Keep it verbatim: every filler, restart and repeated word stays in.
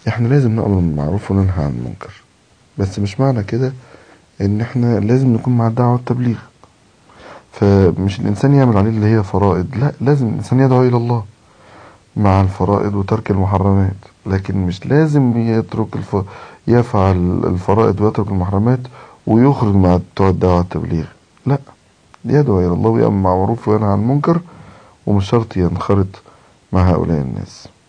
احنا لازم نأمر بالمعروف وننهى عن المنكر، بس مش معنى كده ان احنا لازم نكون مع الدعوة والتبليغ. فمش الانسان يعمل عليه اللي هي فرائض، لا، لازم الانسان يدعو الى الله مع الفرائض وترك المحرمات، لكن مش لازم يترك الف... يفعل الفرائض ويترك المحرمات ويخرج مع بتوع الدعوة والتبليغ. لا، يدعو الى الله ويأمر بالمعروف وينهى عن المنكر، ومش شرط ينخرط مع هؤلاء الناس.